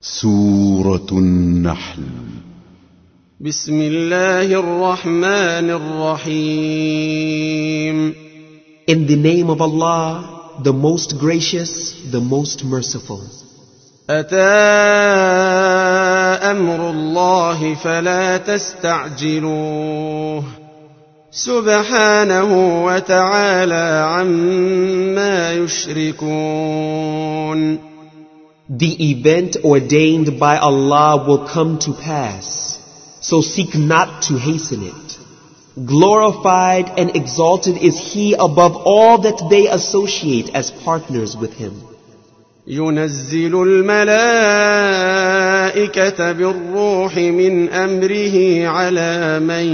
سورة النحل. بسم الله الرحمن الرحيم. In the name of Allah, the most gracious, the most merciful. أتى أمر الله فلا تستعجلوه سبحانه وتعالى عما يشركون. The event ordained by Allah will come to pass, so seek not to hasten it. Glorified and exalted is He above all that they associate as partners with Him. ينزل الملائكة بالروح من أمره على من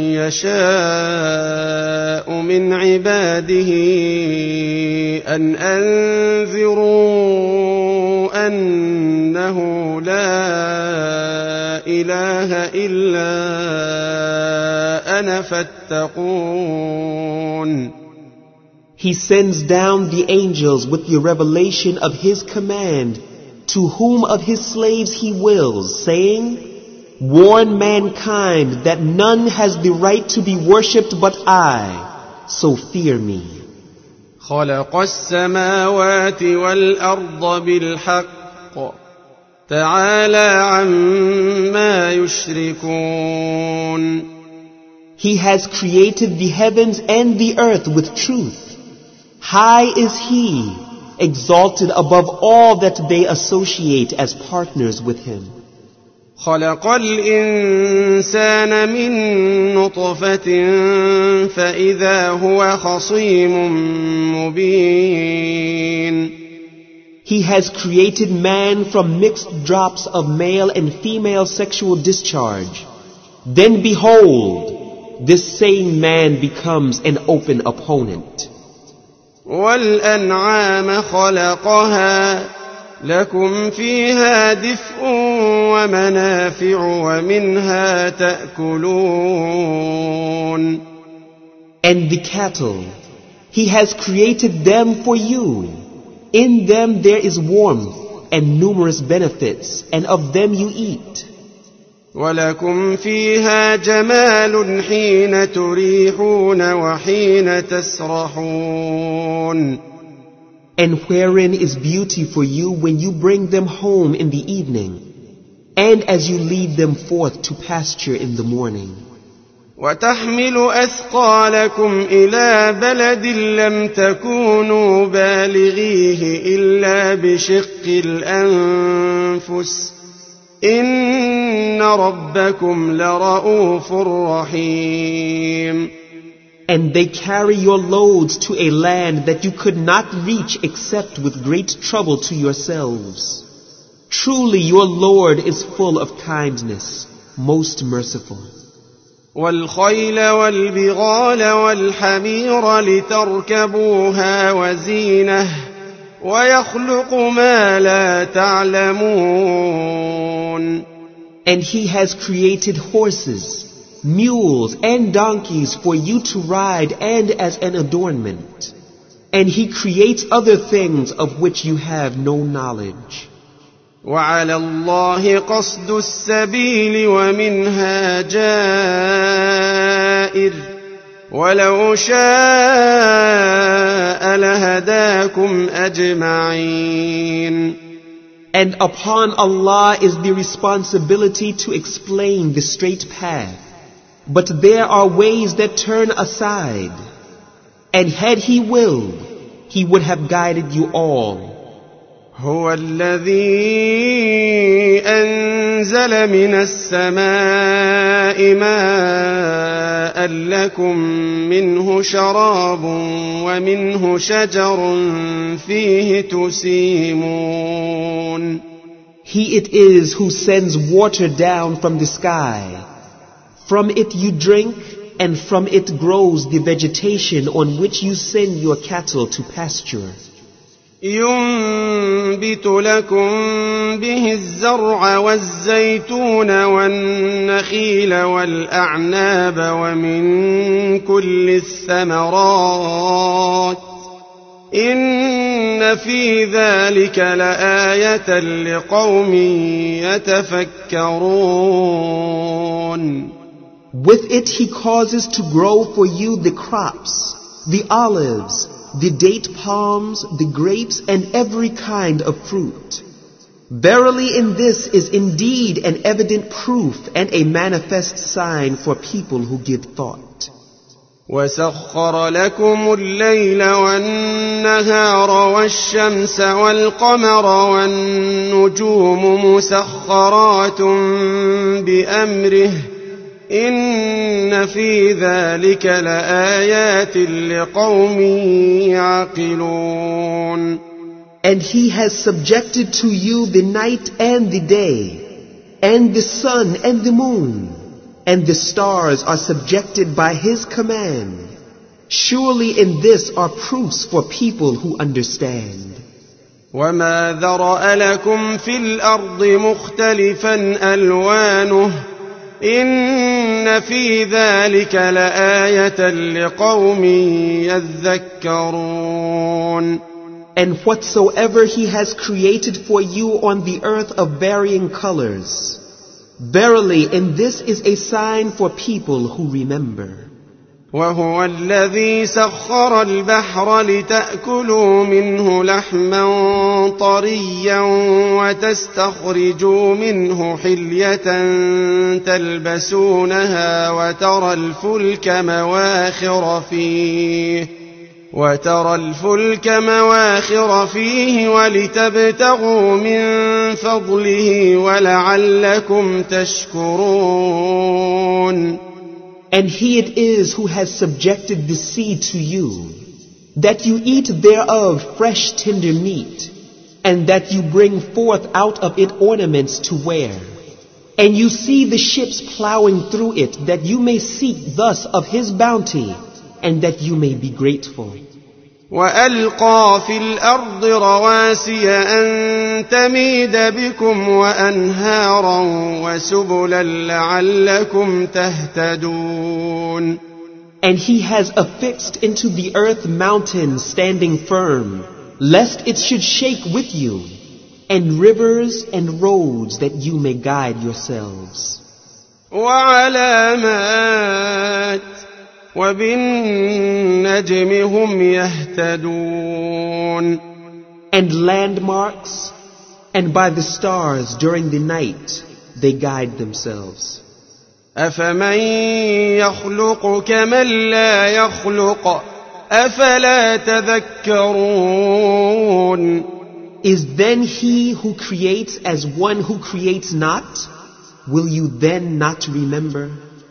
يشاء من عباده أن أنذروا أنه لا إله إلا أنا فاتقون. He sends down the angels with the revelation of His command to whom of His slaves He wills, saying, warn mankind that none has the right to be worshipped but I, so fear me. خلق السماوات والأرض بالحق تعالى عما يشركون. He has created the heavens and the earth with truth. High is He, exalted above all that they associate as partners with Him. خلق الإنسان من نطفة فإذا هو خصيم مبين. He has created man from mixed drops of male and female sexual discharge. Then behold, this same man becomes an open opponent. والأنعام خلقها لكم فيها دفء ومنافع ومنها تأكلون. And the cattle, He has created them for you. In them there is warmth and numerous benefits, and of them you eat. ولكم فيها جمال حين تريحون وحين تسرحون. And wherein is beauty for you when you bring them home in the evening, and as you lead them forth to pasture in the morning. وتحمل أثقالكم إلى بلد لم تكونوا بالغيه إلا بشق الأنفس إن ربكم لرؤوف رحيم. And they carry your loads to a land that you could not reach except with great trouble to yourselves. Truly your Lord is full of kindness, most merciful. والخيل والبغال والحمير لتركبوها وزينة ويخلق ما لا تعلمون. And He has created horses, mules, and donkeys for you to ride and as an adornment. And He creates other things of which you have no knowledge. وعلى الله قصد السبيل ومنها جائر ولو شاء لهداكم أجمعين. And upon Allah is the responsibility to explain the straight path. But there are ways that turn aside. And had He willed, He would have guided you all. هو الذي أنزل من السماء ماء لكم منه شراب ومنه شجر فيه تسيمون. He it is who sends water down from the sky. From it you drink, and from it grows the vegetation on which you send your cattle to pasture. ينبت لكم به الزرع والزيتون والنخيل والأعناب ومن كل الثمرات إن في ذلك لآية لقوم يتفكرون. With it he causes to grow for you the crops, the olives, the date palms, the grapes, and every kind of fruit. Verily in this is indeed an evident proof and a manifest sign for people who give thought. وسخر لكم الليل والنهار والشمس والقمر والنجوم مسخرات بأمره إن في ذلك لآيات لقوم يعقلون. And he has subjected to you the night and the day, and the sun and the moon, and the stars are subjected by his command. Surely in this are proofs for people who understand. وما ذرأ لكم في الأرض مختلفا ألوانه إن في ذلك لآية لقوم يذكرون. And whatsoever he has created for you on the earth of varying colors, verily in this is a sign for people who remember. وهو الذي سخر البحر لتأكلوا منه لحما طريا وتستخرجوا منه حلية تلبسونها وترى الفلك مواخر فيه ولتبتغوا من فضله ولعلكم تشكرون. And he it is who has subjected the sea to you, that you eat thereof fresh tender meat, and that you bring forth out of it ornaments to wear. And you see the ships plowing through it, that you may seek thus of his bounty, and that you may be grateful. وألقى في الأرض رواسي أن تميد بكم وأنهارا وسبلا لعلكم تهتدون. And he has affixed into the earth mountains standing firm, lest it should shake with you, and rivers and roads that you may guide yourselves. وعلامات وبالنجم هم يهتدون. And landmarks, and by the stars during the night they guide themselves. أفمن يخلق كمن لا يخلق أفلا تذكرون. Is then he who creates as one who creates not? Will you then not remember?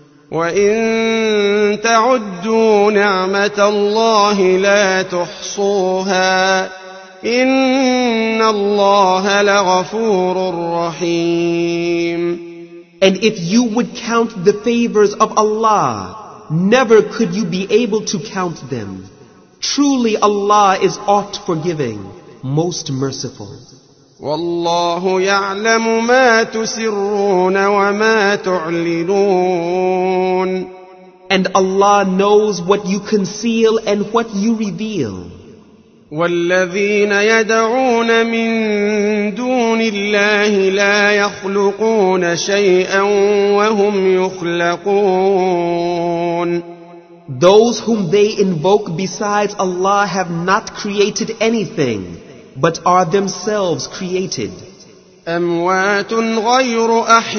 وإن تعدوا نعمة الله لا تحصوها إن الله لغفور رحيم. And if you would count the favors of Allah, never could you be able to count them. Truly Allah is oft forgiving, most merciful. والله يعلم ما تسرون وما تعلنون. And Allah knows what you conceal and what you reveal. والذين يدعون من دون الله لا يخلقون شيئا وهم يخلقون. Those whom they invoke besides Allah have not created anything, but are themselves created. أموات غير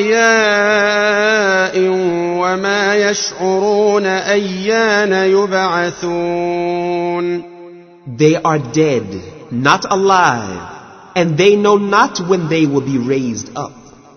أحياء وما يشعرون أيان يبعثون. They are dead, not alive, and they know not when they will be raised up.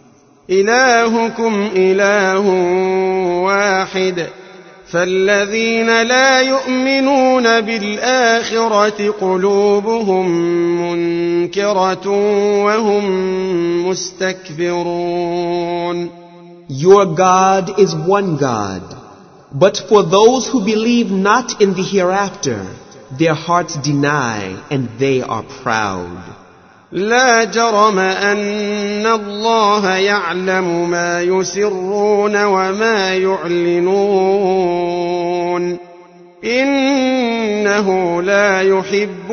إلهكم إله واحد فالذين لا يؤمنون بالآخرة قلوبهم منكرة وهم مستكبرون. Your God is one God, but for those who believe not in the hereafter, their hearts deny and they are proud. لا جرم أن الله يعلم ما يسرون وما يعلنون. إنه لا يحب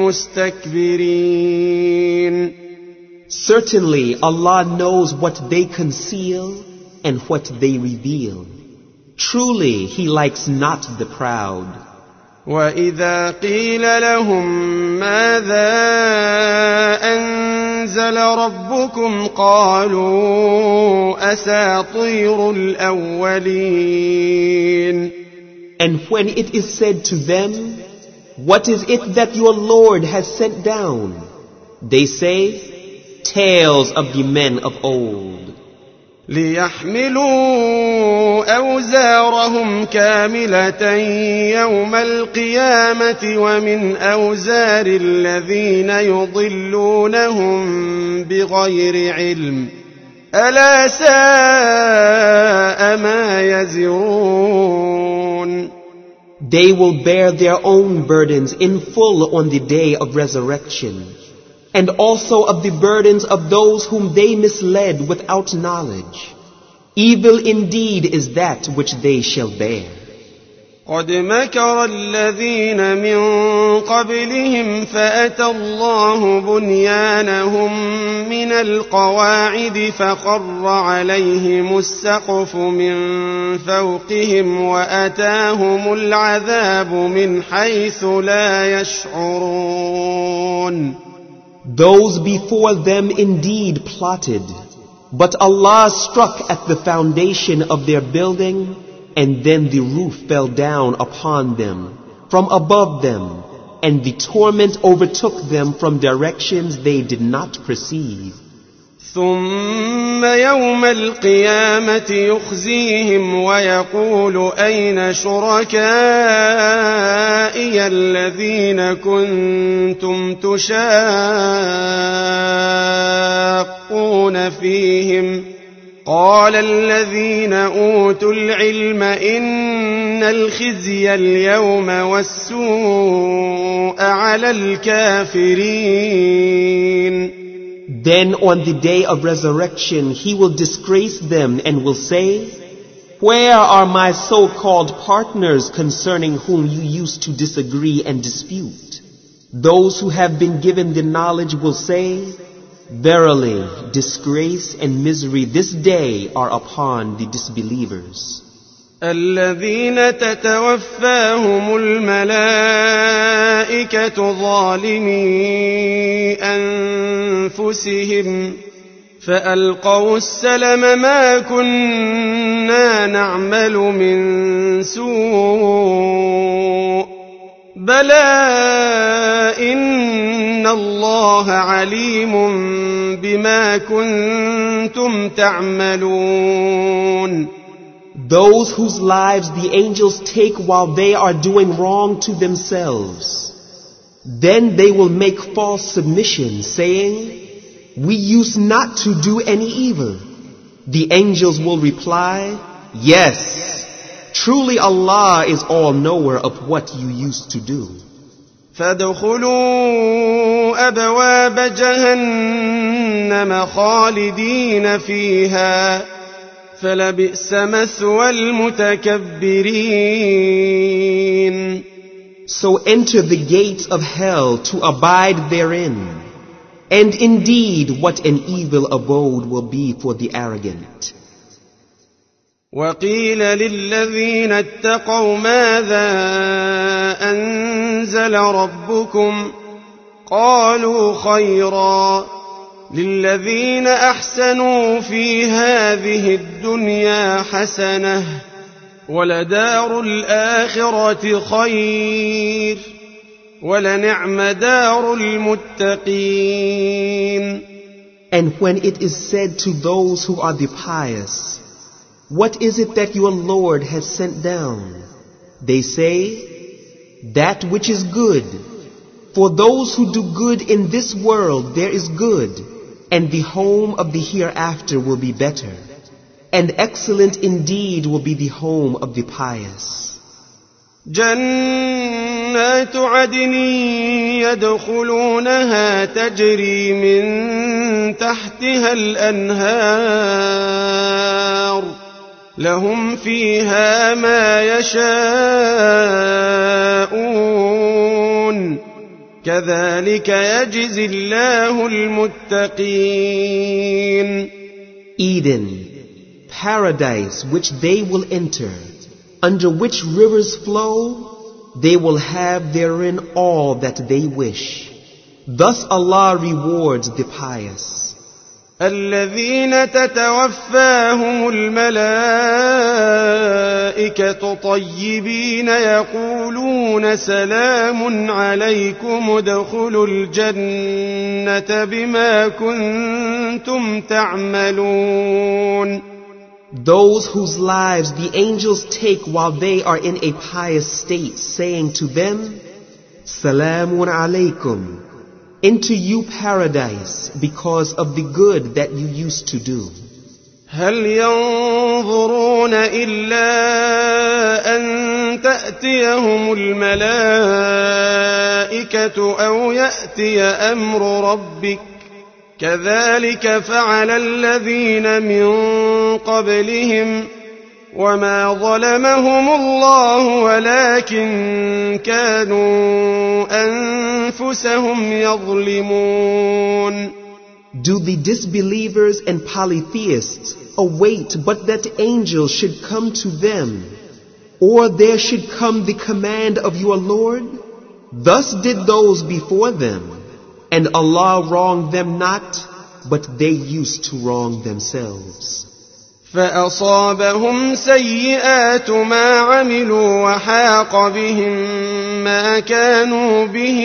المستكبرين. Certainly Allah knows what they conceal and what they reveal. Truly He likes not the proud. وإذا قيل لهم ماذا أنزل ربكم قالوا أساطير الأولين. And when it is said to them, what is it that your Lord has sent down? They say, tales of the men of old. ليحملوا أوزارهم كاملة يوم القيامة ومن أوزار الذين يضلونهم بغير علم ألا ساء ما يزرون. They will bear their own burdens in full on the day of resurrection, and also of the burdens of those whom they misled without knowledge. Evil indeed is that which they shall bear. قد مكر الذين من قبلهم فأتى الله بنيانهم من القواعد فخر عليهم السقف من فوقهم وأتاهم العذاب من حيث لا يشعرون. Those before them indeed plotted, but Allah struck at the foundation of their building, and then the roof fell down upon them from above them, and the torment overtook them from directions they did not perceive. ثم يوم القيامة يخزيهم ويقول أين شركائي الذين كنتم تشاقون فيهم قال الذين أوتوا العلم إن الخزي اليوم والسوء على الكافرين. Then on the day of resurrection he will disgrace them and will say, where are my so-called partners concerning whom you used to disagree and dispute? Those who have been given the knowledge will say, verily, disgrace and misery this day are upon the disbelievers. الذين تتوفاهم الملائكة ظالمي أنفسهم فألقوا السلم ما كنا نعمل من سوء بلى إن الله عليم بما كنتم تعملون. Those whose lives the angels take while they are doing wrong to themselves, then they will make false submission, saying, we used not to do any evil. The angels will reply, yes, truly Allah is all-knower of what you used to do. فادخلوا أبواب جهنم خالدين فيها فلبئس مثوى المتكبرين. So enter the gates of hell to abide therein, and indeed what an evil abode will be for the arrogant. وقيل للذين اتقوا ماذا أنزل ربكم قالوا خيرا للذين أحسنوا في هذه الدنيا حسنة ولدار الآخرة خير ولنعم دار المتقين. And when it is said to those who are the pious, what is it that your Lord has sent down? They say, that which is good. For those who do good in this world there is good, and the home of the hereafter will be better. And excellent indeed will be the home of the pious. جنات عدن يدخلونها تجري من تحتها الأنهار لهم فيها ما يشاءون كذلك يجزي الله المتقين. Eden, paradise which they will enter, under which rivers flow, they will have therein all that they wish. Thus Allah rewards the pious. الذين تتوفاهم الملائكة طيبين يقولون سلام عليكم ادخلوا الجنة بما كنتم تعملون. Those whose lives the angels take while they are in a pious state, saying to them, Salamun alaykum. Into you paradise because of the good that you used to do. هل ينظرون إلا أن تأتيهم الملائكة أو يأتي أمر ربك كذلك فعل الذين من قبلهم وما ظلمهم الله ولكن كانوا أنفسهم يظلمون. Do the disbelievers and polytheists await but that angels should come to them, or there should come the command of your Lord? Thus did those before them, and Allah wronged them not, but they used to wrong themselves. فأصابهم سيئات ما عملوا وحاق بهم ما كانوا به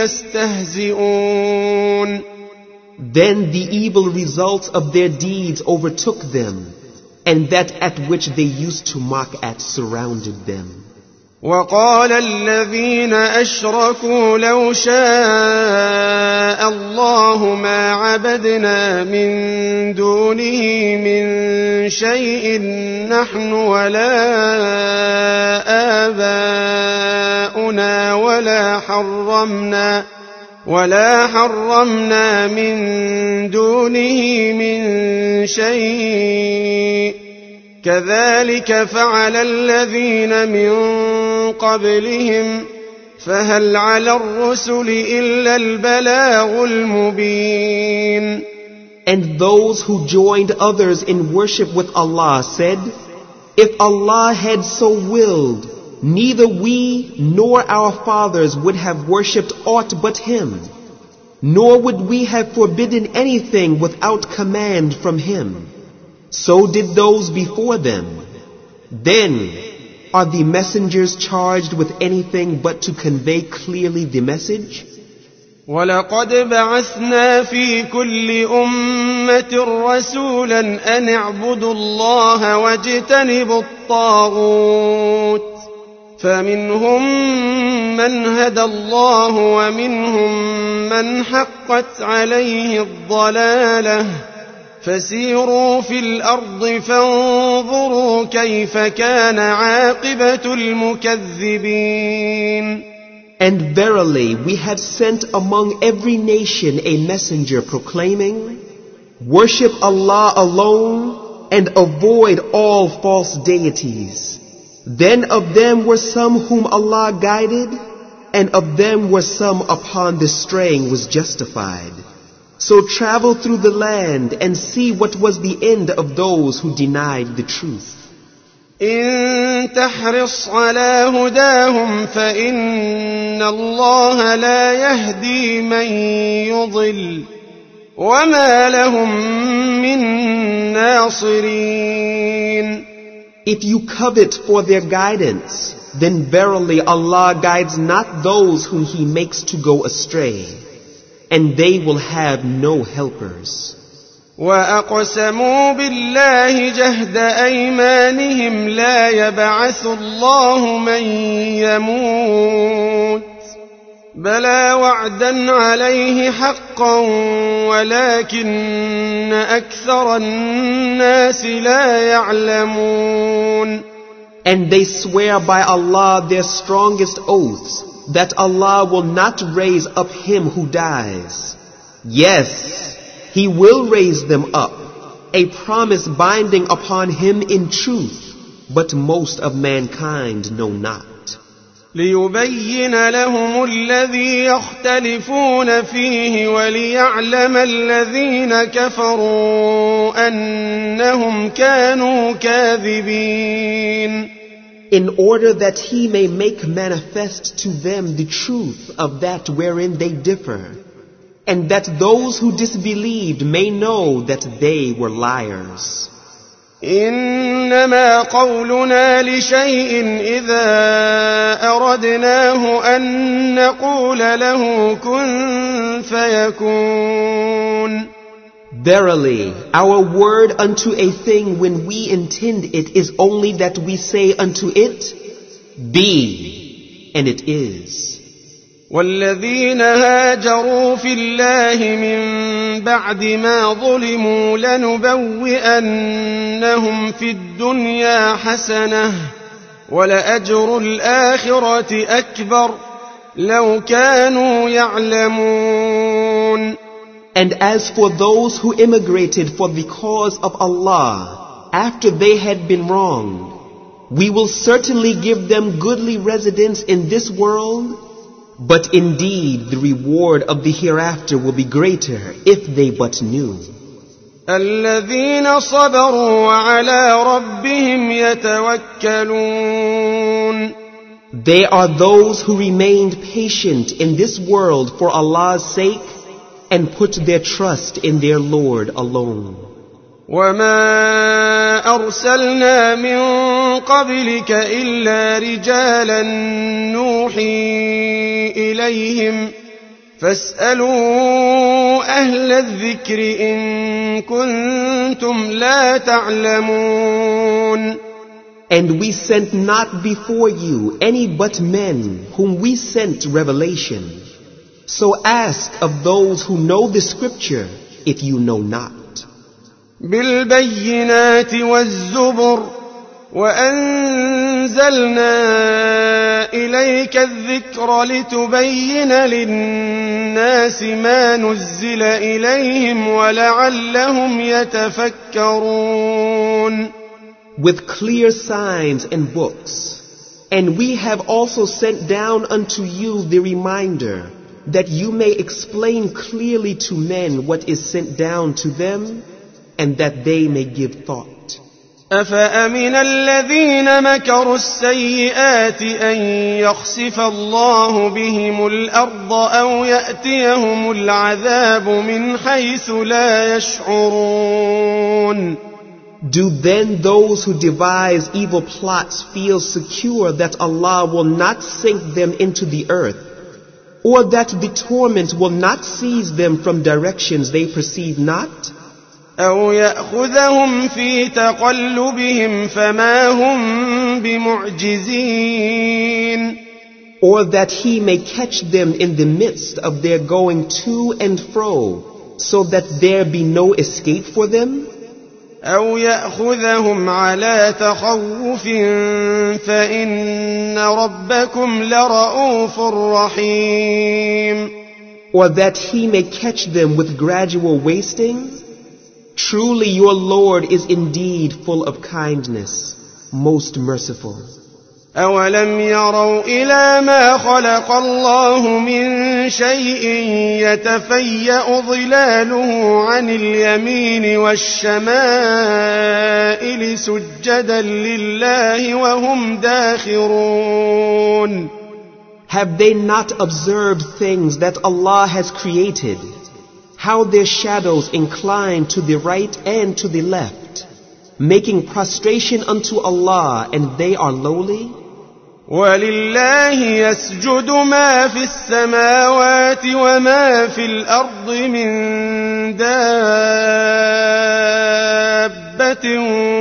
يستهزئون. Then the evil results of their deeds overtook them, and that at which they used to mock at surrounded them. وقال الذين أشركوا لو شاء الله ما عبدنا من دونه من شيء نحن ولا آباؤنا ولا حرمنا من دونه من شيء كذلك فعل الذين من قبلهم فهل على الرسل إلا البلاغ المبين. And those who joined others in worship with Allah said, If Allah had so willed, neither we nor our fathers would have worshipped aught but Him, nor would we have forbidden anything without command from Him. So did those before them. Then, are the messengers charged with anything but to convey clearly the message? وَلَقَدْ بَعَثْنَا فِي كُلِّ أُمَّةٍ رَسُولًا أَنِ اعْبُدُوا اللَّهَ وَاجْتَنِبُوا الطَّاغُوتَ فَمِنْهُمْ مَنْ هَدَى اللَّهُ وَمِنْهُمْ مَنْ حَقَّتْ عَلَيْهِ الضَّلَالَةُ فسيروا في الأرض فانظروا كيف كان عاقبة المكذبين. And verily we have sent among every nation a messenger proclaiming, Worship Allah alone and avoid all false deities. Then of them were some whom Allah guided, and of them were some upon the straying was justified. So travel through the land and see what was the end of those who denied the truth. إن تحرص على هداهم فإن الله لا يهدي من يضل وما لهم من ناصرين. If you covet for their guidance, then verily Allah guides not those whom He makes to go astray, and they will have no helpers. وأقسموا بالله جهد أيمانهم لا يبعث الله من يموت بلى وعدا عليه حقا ولكن أكثر الناس لا يعلمون. And they swear by Allah their strongest oaths that Allah will not raise up him who dies. Yes, He will raise them up, a promise binding upon him in truth. but most of mankind know not. ليبين لهم الذي يختلفون فيه وليعلم الذين كفروا أنهم كانوا كاذبين. In order that he may make manifest to them the truth of that wherein they differ, and that those who disbelieved may know that they were liars. إنما قولنا لشيء إذا أردناه أن نقول له كن فيكون. Verily, our word unto a thing when we intend it is only that we say unto it, be, and it is. والذين هاجروا في الله من بعد ما ظلموا لنبوئنهم في الدنيا حسنة ولأجر الآخرة أكبر لو كانوا يعلمون. And as for those who immigrated for the cause of Allah after they had been wronged, we will certainly give them goodly residence in this world, but indeed the reward of the hereafter will be greater if they but knew. الذين صبروا وعلى ربهم يتوكلون. They are those who remained patient in this world for Allah's sake and put their trust in their Lord alone. وما أرسلنا من قبلك إلا رجالا نوحي إليهم فاسألوا أهل الذكر إن كنتم لا تعلمون. And we sent not before you any but men whom we sent revelation. So ask of those who know the scripture if you know not. بالبينات والزبر وأنزلنا إليك الذكر لتبين للناس ما نزل إليهم ولعلهم يتفكرون. With clear signs and books, and we have also sent down unto you the reminder that you may explain clearly to men what is sent down to them, and that they may give thought. أفأمن الذين مكروا السيئات أن يخسف الله بهم الأرض أو يأتيهم العذاب من حيث لا يشعرون. Do then those who devise evil plots feel secure that Allah will not sink them into the earth, or that the torment will not seize them from directions they perceive not? أو يأخذهم في تقلبهم فما هم بمعجزين. Or that He may catch them in the midst of their going to and fro, so that there be no escape for them? أو يأخذهم على تخوف فإن ربكم لرؤوف رحيم. Or that He may catch them with gradual wasting? Truly your Lord is indeed full of kindness, most merciful. أولم يروا إلى ما خلق الله من شيء يتفيأ ظلاله عن اليمين والشمائل سجدا لله وهم داخرون. Have they not observed things that Allah has created? How their shadows incline to the right and to the left, making prostration unto Allah, and they are lowly? ولله يسجد ما في السماوات وما في الأرض من دابة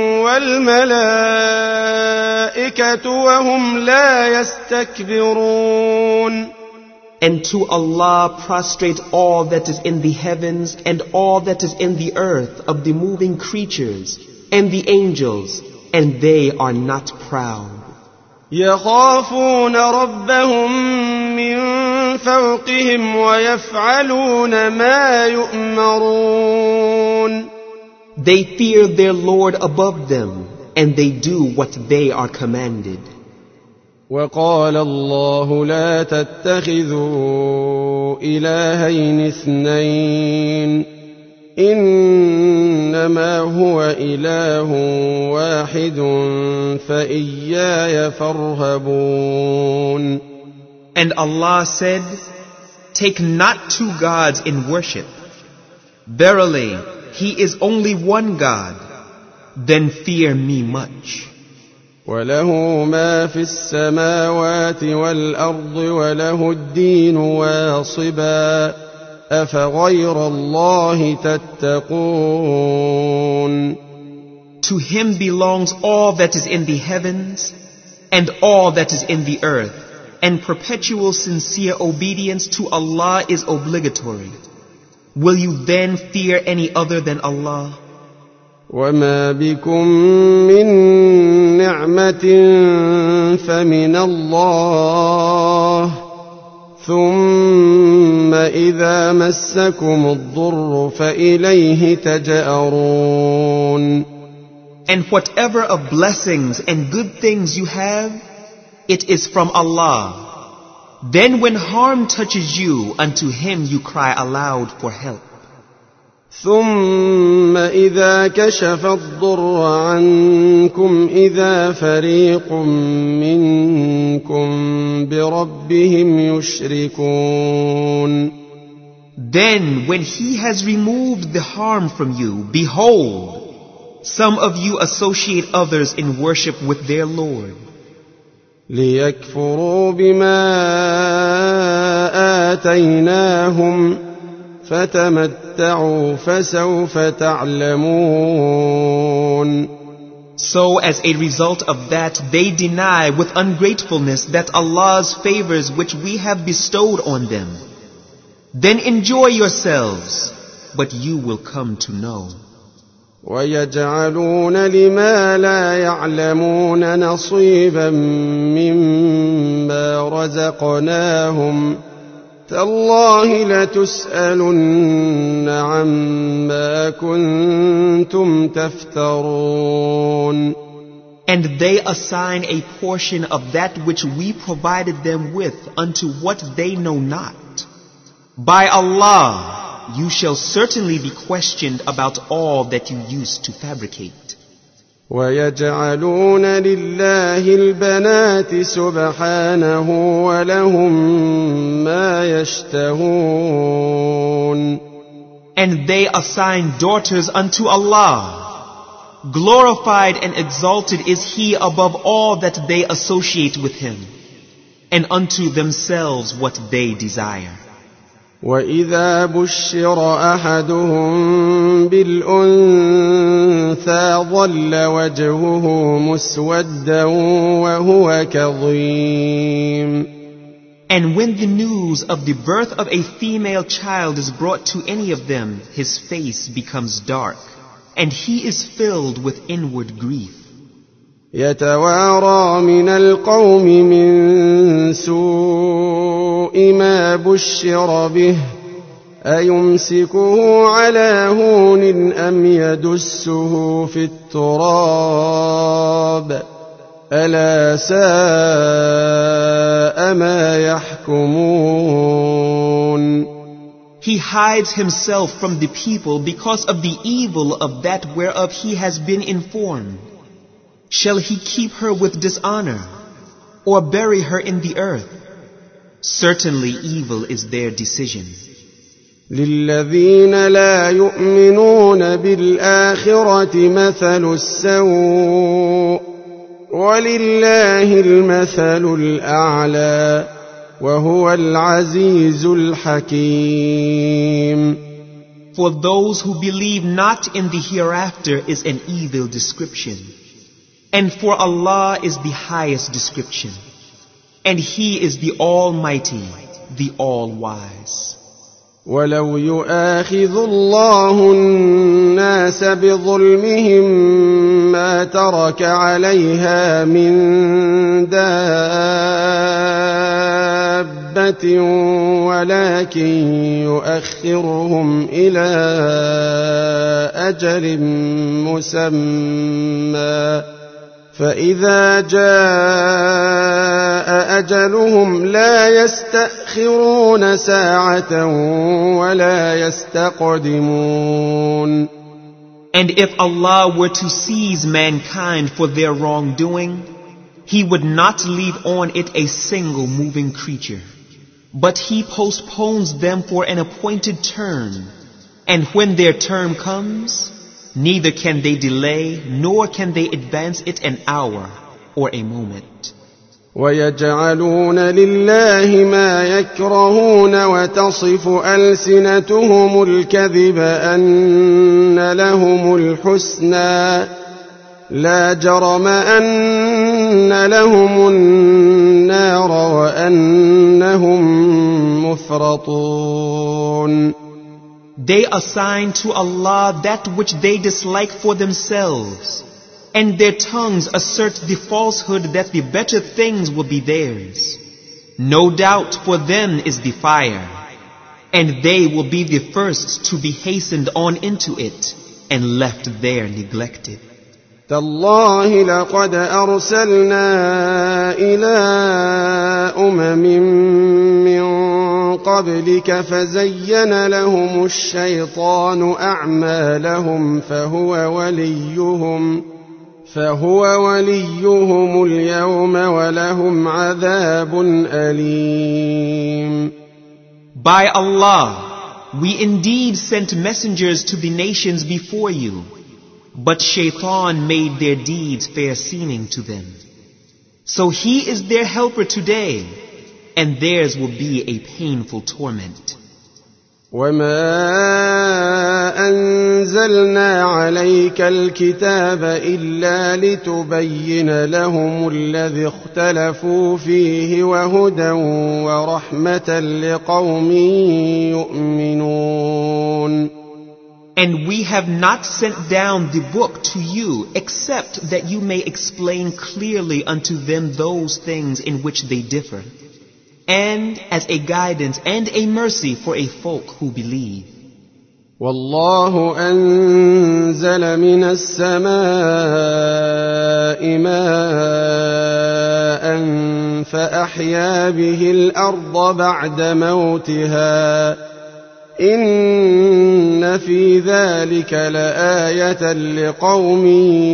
والملائكة وهم لا يستكبرون. And to Allah prostrate all that is in the heavens and all that is in the earth of the moving creatures and the angels, and they are not proud. يخافون ربهم من فوقهم ويفعلون ما يؤمرون. They fear their Lord above them, and they do what they are commanded. وقال الله لا تتخذوا إلهين اثنين إنما هو إله واحد فإياي فارهبون. And Allah said, take not two gods in worship. Verily, He is only one God. Then fear me much. وله ما في السماوات والأرض وله الدين واصبا أفغير الله تتقون. To Him belongs all that is in the heavens and all that is in the earth, and perpetual sincere obedience to Allah is obligatory. Will you then fear any other than Allah? وما بكم من نعمة فمن الله ثم إذا مسكم الضر فإليه تجأرون. And whatever of blessings and good things you have, it is from Allah. Then when harm touches you, unto Him you cry aloud for help. ثم إذا كشف الضر عنكم إذا فريق منكم بربهم يشركون. Then when He has removed the harm from you, behold, some of you associate others in worship with their Lord. ليكفروا بما آتيناهم فتمتعوا فسوف تعلمون. So as a result of that, they deny with ungratefulness that Allah's favors which we have bestowed on them. Then enjoy yourselves, but you will come to know. ويجعلون لما لا يعلمون نصيبا مما رزقناهم تالله لتسألن عما كنتم تفترون. And they assign a portion of that which we provided them with unto what they know not. By Allah, you shall certainly be questioned about all that you used to fabricate. ويجعلون لله البنات سبحانه ولهم ما يشتهون. And they assign daughters unto Allah. Glorified and exalted is He above all that they associate with Him, and unto themselves what they desire. وإذا بشر أحدهم بالأنثى ظل وجهه مسودا وهو كظيم. And when the news of the birth of a female child is brought to any of them, his face becomes dark, and he is filled with inward grief. يتوارى من القوم من سوء ما بشر به أيمسكه على هون أم يدسه في التراب ألا ساء ما يحكمون. He hides himself from the people because of the evil of that whereof he has been informed. Shall he keep her with dishonor, or bury her in the earth? Certainly evil is their decision. للذين لا يؤمنون بالآخرة مثل السوء ولله المثل الأعلى وهو العزيز الحكيم. For those who believe not in the hereafter is an evil description. And for Allah is the highest description. And He is the Almighty, the All-Wise. ولو يؤاخذ الله الناس بظلمهم ما ترك عليها من دابة ولكن يؤخرهم إلى أجل مسمى فإذا جاء أجلهم لا يستأخرون ساعة ولا يستقدمون. And if Allah were to seize mankind for their wrongdoing, He would not leave on it a single moving creature. But He postpones them for an appointed term, and when their term comes, neither can they delay nor can they advance it an hour or a moment. ويجعلون لله ما يكرهون وتصف ألسنتهم الكذب أن لهم الحسنى لا جرم أن لهم النار وأنهم مفرطون. They assign to Allah that which they dislike for themselves, and their tongues assert the falsehood that the better things will be theirs. No doubt for them is the fire, and they will be the first to be hastened on into it and left there neglected. تالله لقد أرسلنا إلى من قبلك فزين لهم الشيطان أعمالهم فهو وليهم اليوم ولهم عذاب أليم. By Allah, we indeed sent messengers to the nations before you, but Shaitan made their deeds fair seeming to them. So he is their helper today, and theirs will be a painful torment. وما أنزلنا عليك الكتاب إلا لتبين لهم الذي اختلفوا فيه وهدى ورحمة لقوم يؤمنون. And we have not sent down the book to you except that you may explain clearly unto them those things in which they differ, and as a guidance and a mercy for a folk who believe. والله أنزل من السماء ماء فأحيا به الأرض بعد موتها إن في ذلك لآية لقوم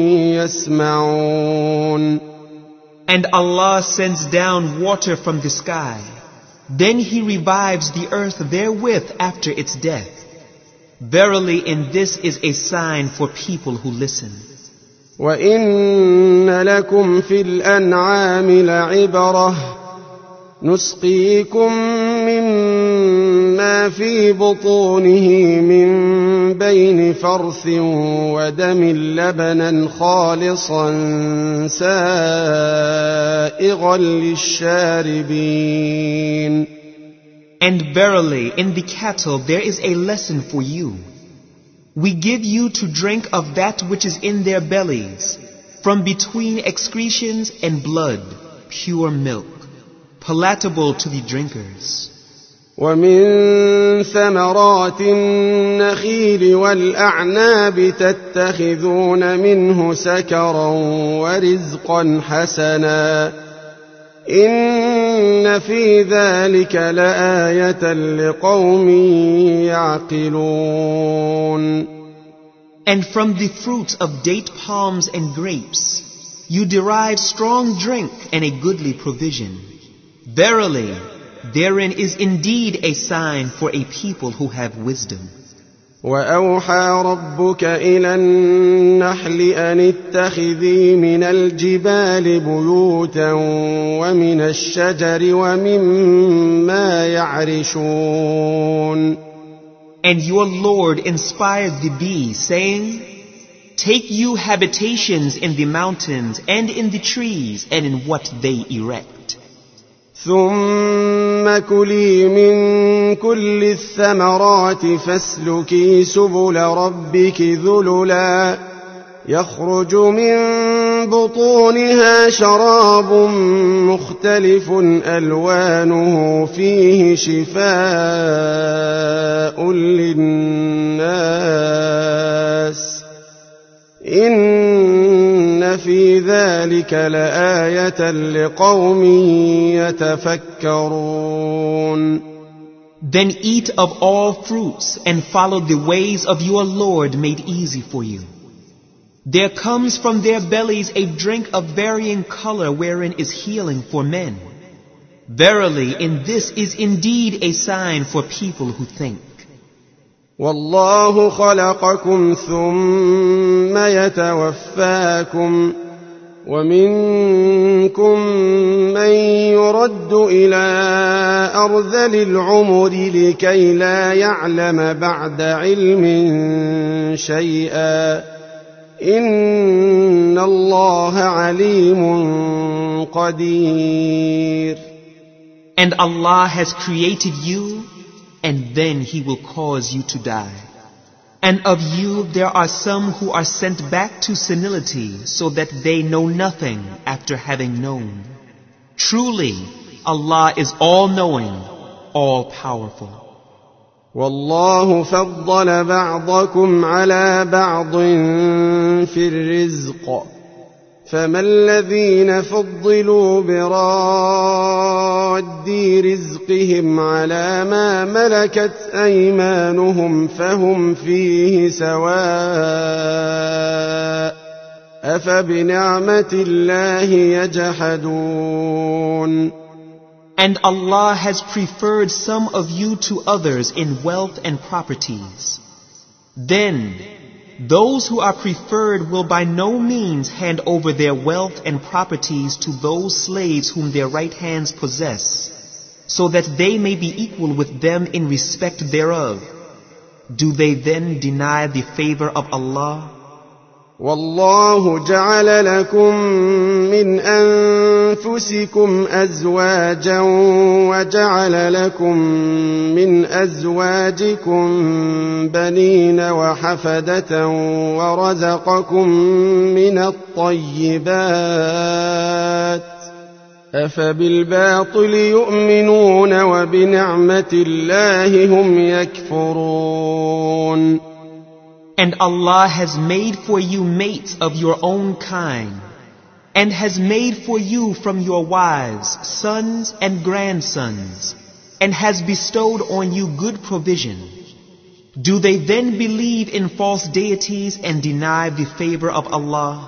يسمعون. And Allah sends down water from the sky. Then He revives the earth therewith after its death. Verily in this is a sign for people who listen. وَإِنَّ لَكُمْ فِي الْأَنْعَامِ لَعِبْرَةً نُسْقِيكُم مِّمَّا فِي بُطُونِهِ مِن بَيْنِ فَرْثٍ وَدَمٍ لَّبَنًا خَالِصًا سَائِغًا لِّلشَّارِبِينَ. And verily in the cattle there is a lesson for you. We give you to drink of that which is in their bellies, from between excretions and blood, pure milk, palatable to the drinkers. ومن ثمرات النخيل والأعناب تتخذون منه سكرا ورزقا حسنا إن في ذلك لآية لقوم يعقلون. And from the fruits of date palms and grapes, you derive strong drink and a goodly provision. Verily, therein is indeed a sign for a people who have wisdom. وأوحى ربك إلى النحل أن اتخذي من الجبال بيوتا ومن الشجر ومما يعرشون. And your Lord inspired the bee, saying, take you habitations in the mountains and in the trees and in what they erect. ثم كلي من كل الثمرات فاسلكي سبل ربك ذللا يخرج من بطونها شراب مختلف ألوانه فيه شفاء للناس إن إن في ذلك لآية لقوم يتفكرون. Then eat of all fruits and follow the ways of your Lord made easy for you. There comes from their bellies a drink of varying color wherein is healing for men. Verily, in this is indeed a sign for people who think. والله خلقكم ثم يتوفاكم ومنكم من يرد إلى أرذل العمر لكي لا يعلم بعد علم شيئا إن الله عليم قدير. And Allah has created you, and then He will cause you to die. And of you there are some who are sent back to senility so that they know nothing after having known. Truly, Allah is all-knowing, all-powerful. والله فضل بعضكم على بعض في الرزق فما الذين فضلوا براد رزقهم على ما ملكت أيمانهم فهم فيه سواء أفبنعمة الله يجحدون. And Allah has preferred some of you to others in wealth and properties. Then, those who are preferred will by no means hand over their wealth and properties to those slaves whom their right hands possess, so that they may be equal with them in respect thereof. Do they then deny the favor of Allah? والله جعل لكم من أنفسكم أزواجا وجعل لكم من أزواجكم بنين وحفدة ورزقكم من الطيبات أفبالباطل يؤمنون وبنعمة الله هم يكفرون. And Allah has made for you mates of your own kind, and has made for you from your wives sons and grandsons, and has bestowed on you good provision. Do they then believe in false deities and deny the favor of Allah?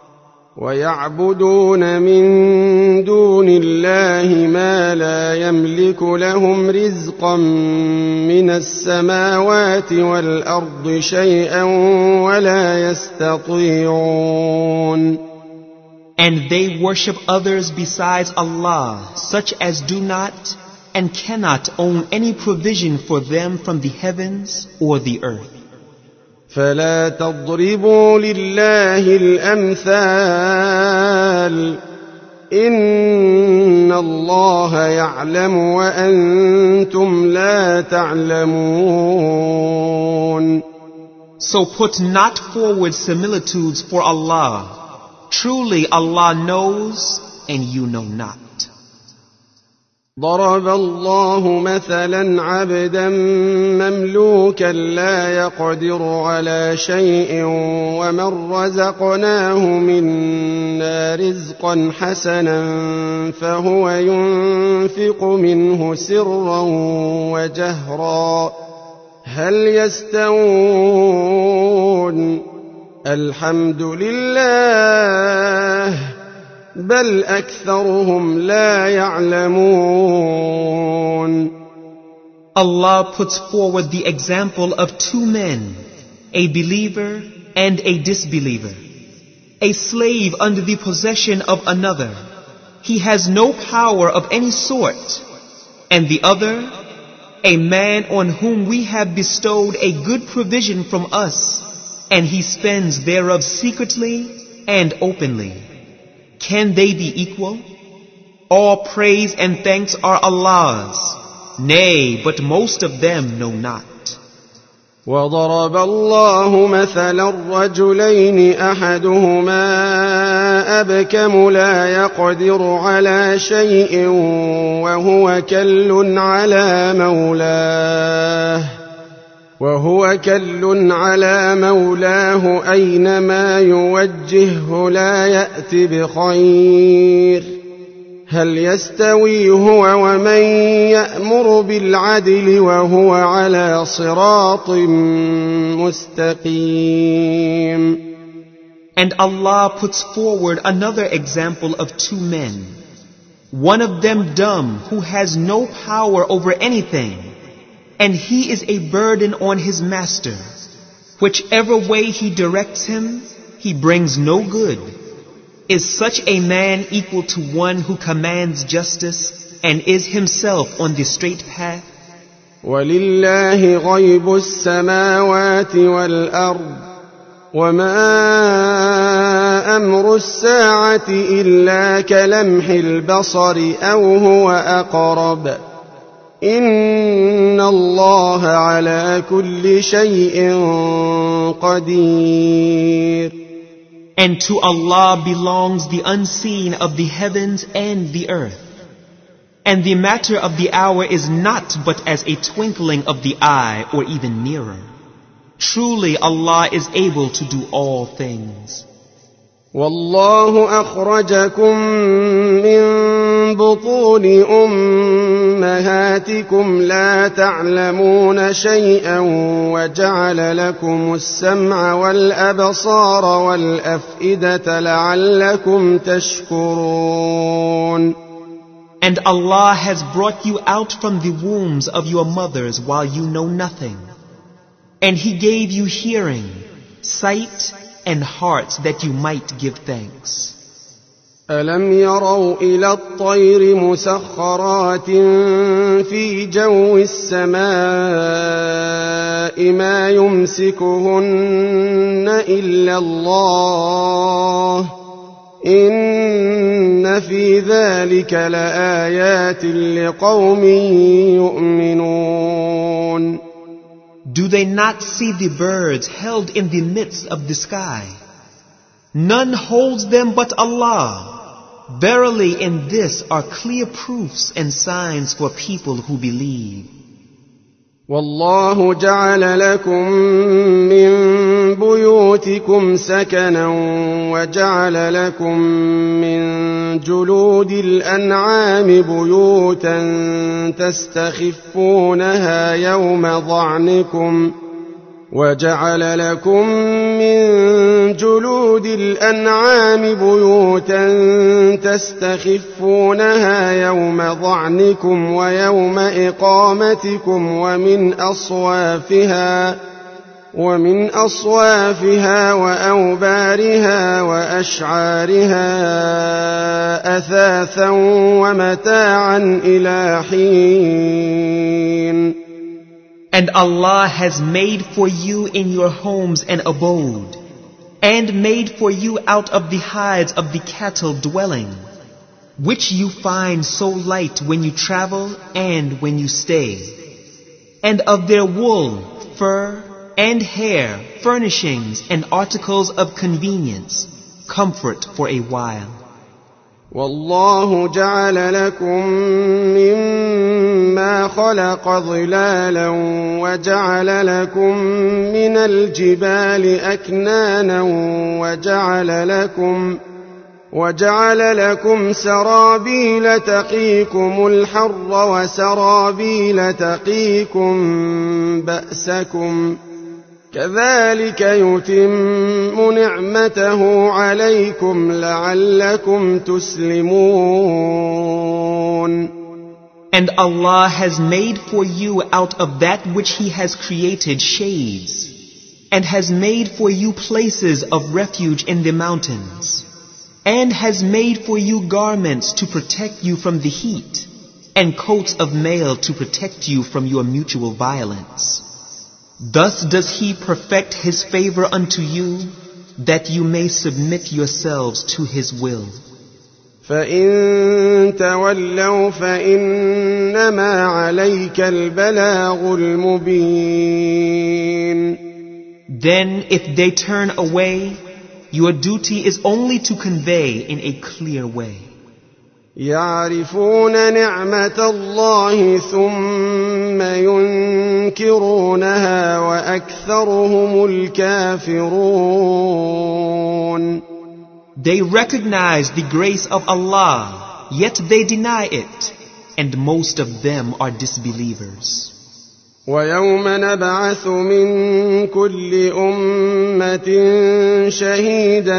ويعبدون من دون الله ما لا يملك لهم رزقا من السماوات والأرض شيئا ولا يستطيعون. And they worship others besides Allah, such as do not and cannot own any provision for them from the heavens or the earth. فلا تضربوا لله الأمثال إن الله يعلم وأنتم لا تعلمون. So put not forward similitudes for Allah. Truly Allah knows and you know not. ضرب الله مثلا عبدا مملوكا لا يقدر على شيء ومن رزقناه منا رزقا حسنا فهو ينفق منه سرا وجهرا هل يستوون الحمد لله بل أكثرهم لا يعلمون. Allah puts forward the example of two men, a believer and a disbeliever, a slave under the possession of another. He has no power of any sort, and the other, a man on whom we have bestowed a good provision from us, and he spends thereof secretly and openly. Can they be equal? All praise and thanks are Allah's. Nay, but most of them know not. وضرب الله مثلا رجلين أحدهما أبكم لا يقدر على شيء وهو كل على مولاه وهو كل على مولاه أينما يوجهه لا يأت بخير هل يستوي هو ومن يأمر بالعدل وهو على صراط مستقيم. And Allah puts forward another example of two men, one of them dumb who has no power over anything, and he is a burden on his master. Whichever way he directs him, he brings no good. Is such a man equal to one who commands justice and is himself on the straight path? وَلِلَّهِ غَيْبُ السَّمَاوَاتِ وَالْأَرْضِ وَمَا أَمْرُ السَّاعَةِ إِلَّا كَلَمْحِ الْبَصَرِ أَوْ هُوَ أَقْرَبُ إِنَّ اللَّهَ عَلَى كُلِّ شَيْءٍ قَدِيرٌ. And to Allah belongs the unseen of the heavens and the earth. And the matter of the hour is not but as a twinkling of the eye or even nearer. Truly Allah is able to do all things. والله أخرجكم من بطون أمهاتكم لا تعلمون شيئا وجعل لكم السمع والأبصار والأفئدة لعلكم تشكرون. And Allah has brought you out from the wombs of your mothers while you know nothing. And He gave you hearing, sight, and hearts that you might give thanks. ألم يروا إلى الطير مسخرات في جو السماء ما يمسكهن إلا الله إن في ذلك لآيات لقوم يؤمنون. Do they not see the birds held in the midst of the sky? None holds them but Allah. Verily in this are clear proofs and signs for people who believe. والله جعل لكم من بيوتكم سكنا وجعل لكم من جلود الأنعام بيوتا تستخفونها يوم ضعنكم وجعل لكم من جلود الأنعام بيوتا تستخفونها يوم ضعنكم ويوم إقامتكم ومن أصوافها وأوبارها وأشعارها أثاثا ومتاعا إلى حين. And Allah has made for you in your homes an abode, and made for you out of the hides of the cattle dwelling, which you find so light when you travel and when you stay, and of their wool, fur, and hair, furnishings and articles of convenience, comfort for a while. والله جعل لكم مما خلق ظلالا وجعل لكم من الجبال أكنانا وجعل لكم سرابيل تقيكم الحر وسرابيل تقيكم بأسكم كذلك يتم نعمته عليكم لعلكم تسلمون. And Allah has made for you out of that which He has created shades, and has made for you places of refuge in the mountains, and has made for you garments to protect you from the heat, and coats of mail to protect you from your mutual violence. Thus does He perfect His favor unto you, that you may submit yourselves to His will. فَإِن تَوَلَّوْا فَإِنَّمَا عَلَيْكَ الْبَلَاغُ الْمُبِينُ. Then if they turn away, your duty is only to convey in a clear way. يَعْرِفُونَ نِعْمَةَ اللَّهِ ثُمَّ ينكرونها وأكثرهم الكافرون. They recognize the grace of Allah, yet they deny it, and most of them are disbelievers. ويوم نبعث من كل أمة شهيدا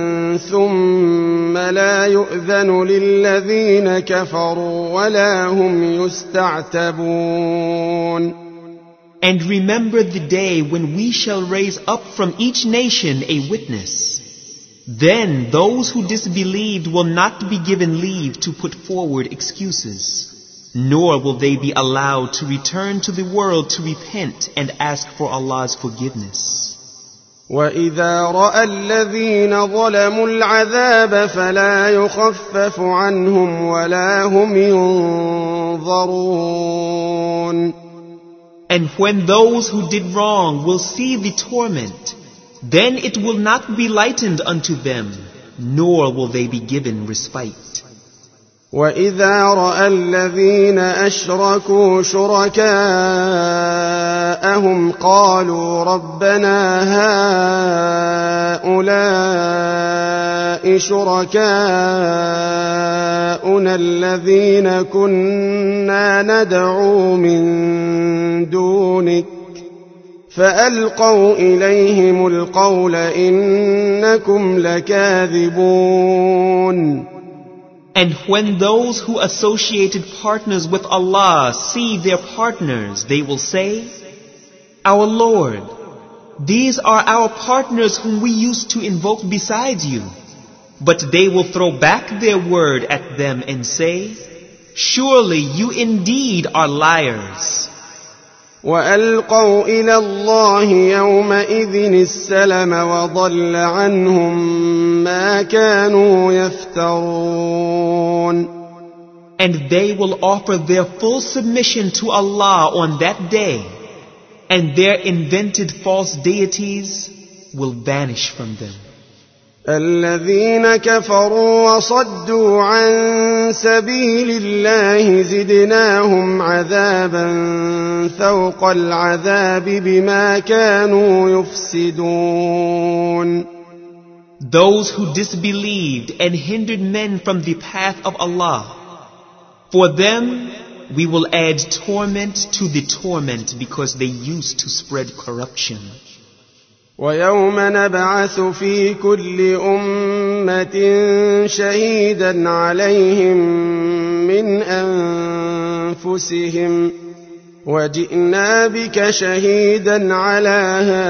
ثم لا يؤذن للذين كفروا ولا هم يستعتبون. And remember the day when we shall raise up from each nation a witness. Then those who disbelieved will not be given leave to put forward excuses. Nor will they be allowed to return to the world to repent and ask for Allah's forgiveness. وَإِذَا رَأَى الَّذِينَ ظَلَمُوا الْعَذَابَ فَلَا يُخَفَّفُ عَنْهُمْ وَلَا هُمْ يُنظَرُونَ. And when those who did wrong will see the torment, then it will not be lightened unto them, nor will they be given respite. وَإِذَا رَأَى الَّذِينَ أَشْرَكُوا شُرَكَاءَهُمْ قَالُوا رَبَّنَا هَؤُلَاءِ شُرَكَاؤُنَا الَّذِينَ كُنَّا نَدْعُو مِن دُونِكَ فَأَلْقَوْا إِلَيْهِمُ الْقَوْلَ إِنَّكُمْ لَكَاذِبُونَ. And when those who associated partners with Allah see their partners, they will say, Our Lord, these are our partners whom we used to invoke besides you. But they will throw back their word at them and say, Surely you indeed are liars. وَأَلْقَوْا إِلَى اللَّهِ يَوْمَئِذٍ السَّلَمَ وَضَلَّ عَنْهُمْ مَا كَانُوا يَفْتَرُونَ. And they will offer their full submission to Allah on that day, and their invented false deities will vanish from them. الذين كفروا وصدوا عن سبيل الله زدناهم عذابا فوق العذاب بما كانوا يفسدون. Those who disbelieved and hindered men from the path of Allah, for them we will add torment to the torment because they used to spread corruption. وَيَوْمَ نَبْعَثُ فِي كُلِّ أُمَّةٍ شَهِيدًا عَلَيْهِمْ مِنْ أَنفُسِهِمْ وَجِئْنَا بِكَ شَهِيدًا عَلَى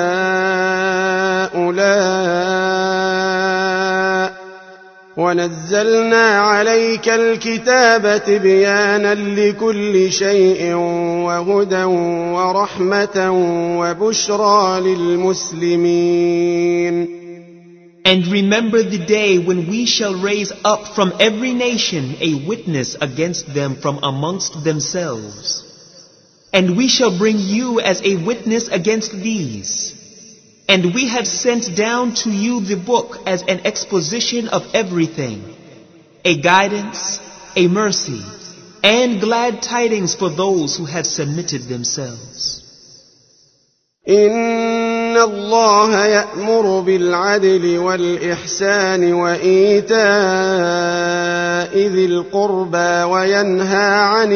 هَؤُلَاءِ وَنَزَّلْنَا عَلَيْكَ الْكِتَابَ تِبْيَانًا لِكُلِّ شَيْءٍ وَهُدًى وَرَحْمَةً وَبُشْرَى لِلْمُسْلِمِينَ. And remember the day when we shall raise up from every nation a witness against them from amongst themselves. And we shall bring you as a witness against these. And we have sent down to you the book as an exposition of everything, a guidance, a mercy, and glad tidings for those who have submitted themselves. إِنَّ اللَّهَ يَأْمُرُ بِالْعَدْلِ وَالْإِحْسَانِ وَإِيتَاءِ ذِي الْقُرْبَى وَيَنْهَى عَنِ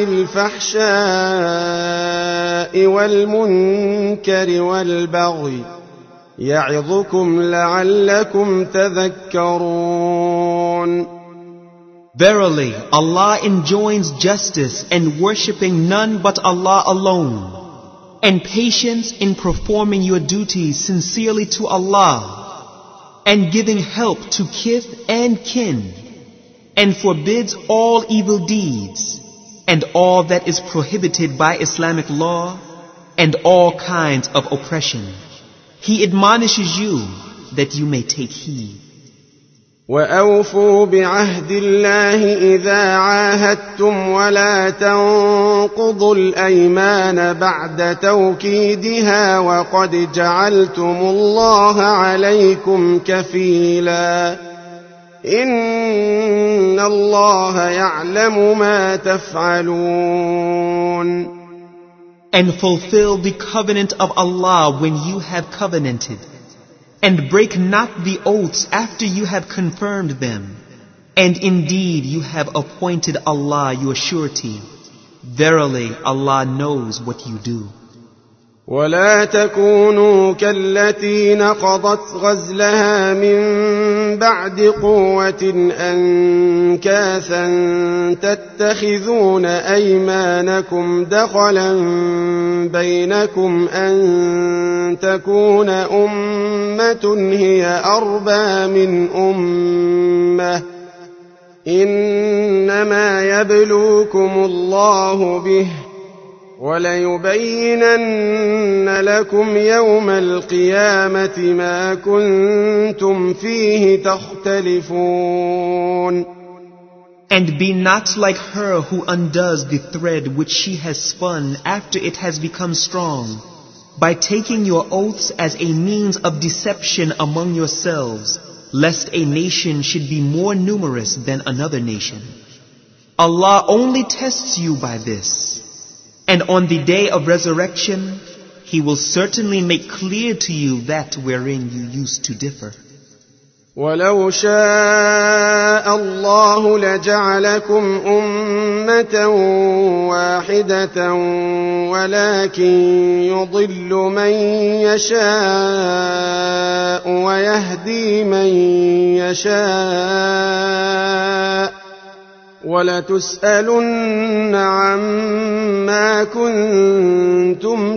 الْفَحْشَاءِ وَالْمُنكَرِ وَالْبَغْيِ يَعِظُكُمْ لَعَلَّكُمْ تَذَكَّرُونَ. Verily, Allah enjoins justice and worshipping none but Allah alone, and patience in performing your duties sincerely to Allah, and giving help to kith and kin, and forbids all evil deeds, and all that is prohibited by Islamic law, and all kinds of oppression. He admonishes you that you may take heed. وَأَوْفُوا بِعَهْدِ اللَّهِ إِذَا عَاهَدتُّمْ وَلَا تَنقُضُوا الْأَيْمَانَ بَعْدَ تَوْكِيدِهَا وَقَدْ جَعَلْتُمُ اللَّهَ عَلَيْكُمْ كَفِيلًا إِنَّ اللَّهَ يَعْلَمُ مَا تَفْعَلُونَ. And fulfill the covenant of Allah when you have covenanted. And break not the oaths after you have confirmed them. And indeed you have appointed Allah your surety. Verily Allah knows what you do. ولا تكونوا كالتي نقضت غزلها من بعد قوة أنكاثا تتخذون أيمانكم دخلا بينكم أن تكون أمة هي أربى من أمة إنما يبلوكم الله به وليبينن لكم يوم القيامة ما كنتم فيه تختلفون. And be not like her who undoes the thread which she has spun after it has become strong, by taking your oaths as a means of deception among yourselves, lest a nation should be more numerous than another nation. Allah only tests you by this. And on the day of resurrection, He will certainly make clear to you that wherein you used to differ. ولو شاء الله لجعلكم أمة واحدة ولكن يضل من يشاء ويهدي من يشاء ولتسألن عما كنتم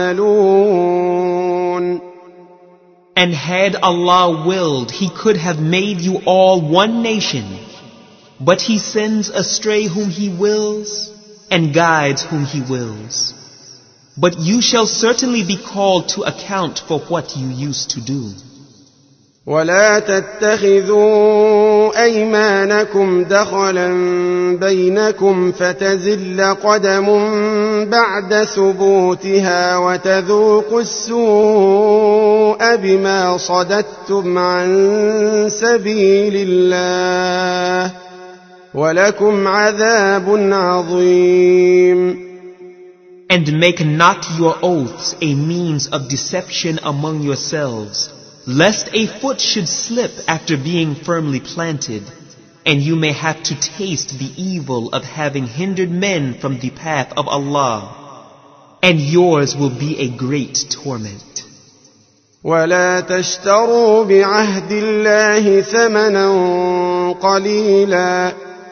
تعملون. And had Allah willed, He could have made you all one nation. But He sends astray whom He wills, and guides whom He wills. But you shall certainly be called to account for what you used to do. ولا تتخذوا أيمانكم دخلا بينكم فتزل قدم بعد ثبوتها وتذوقوا السوء بما صددتم عن سبيل الله ولكم عذاب عظيم. And make not your oaths a means of deception among yourselves, lest a foot should slip after being firmly planted, and you may have to taste the evil of having hindered men from the path of Allah, and yours will be a great torment. ولا تشتروا بعهد الله ثمنا قليلا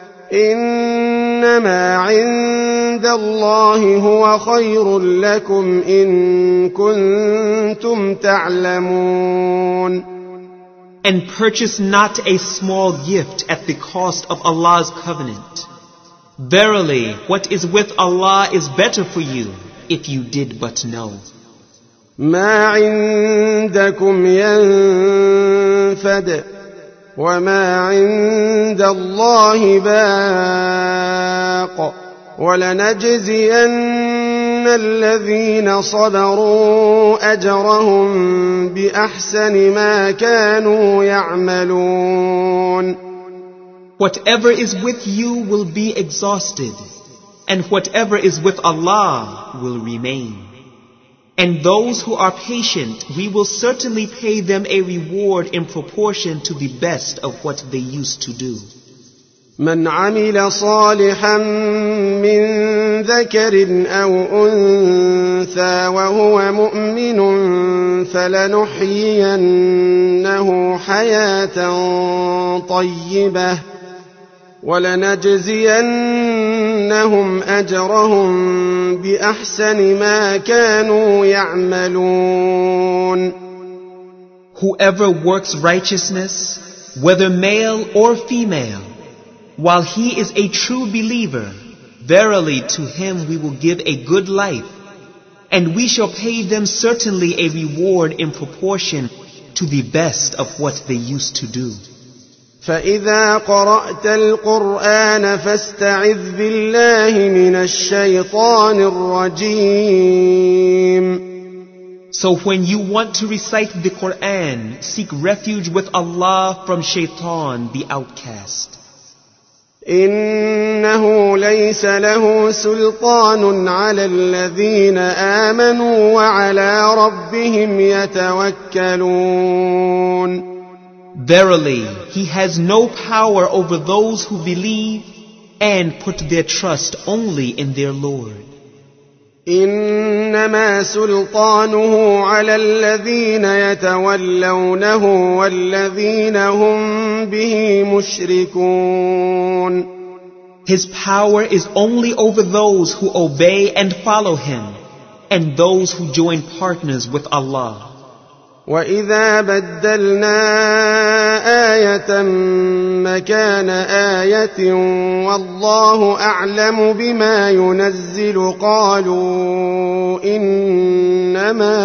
إنما عند الله هو خير لكم إن كنتم تعلمون. And purchase not a small gift at the cost of Allah's covenant. Verily, what is with Allah is better for you, if you did but know. ما عندكم ينفد وما عند الله باق ولنجزين الذين صبروا أجرهم بأحسن ما كانوا يعملون. Whatever is with you will be exhausted, and whatever is with Allah will remain. And those who are patient, we will certainly pay them a reward in proportion to the best of what they used to do. من عمل صالحا من ذكر أو أنثى وهو مؤمن فلنحيينه حياة طيبة ولنجزينهم أجرهم بأحسن ما كانوا يعملون. Whoever works righteousness, whether male or female, while he is a true believer, verily to him we will give a good life, and we shall pay them certainly a reward in proportion to the best of what they used to do. فإذا قرأت القرآن فاستعذ بالله من الشيطان الرجيم. So when you want to recite the Quran, seek refuge with Allah from Shaitan, the outcast. إنه ليس له سلطان على الذين آمنوا وعلى ربهم يتوكلون. Verily, he has no power over those who believe and put their trust only in their Lord. إنما سلطانه على الذين يتولونه والذين هم به مشركون. His power is only over those who obey and follow him and those who join partners with Allah. وَإِذَا بَدَّلْنَا آيَةً مَكَانَ آيَةٍ وَاللَّهُ أَعْلَمُ بِمَا يُنَزِّلُ قَالُوا إِنَّمَا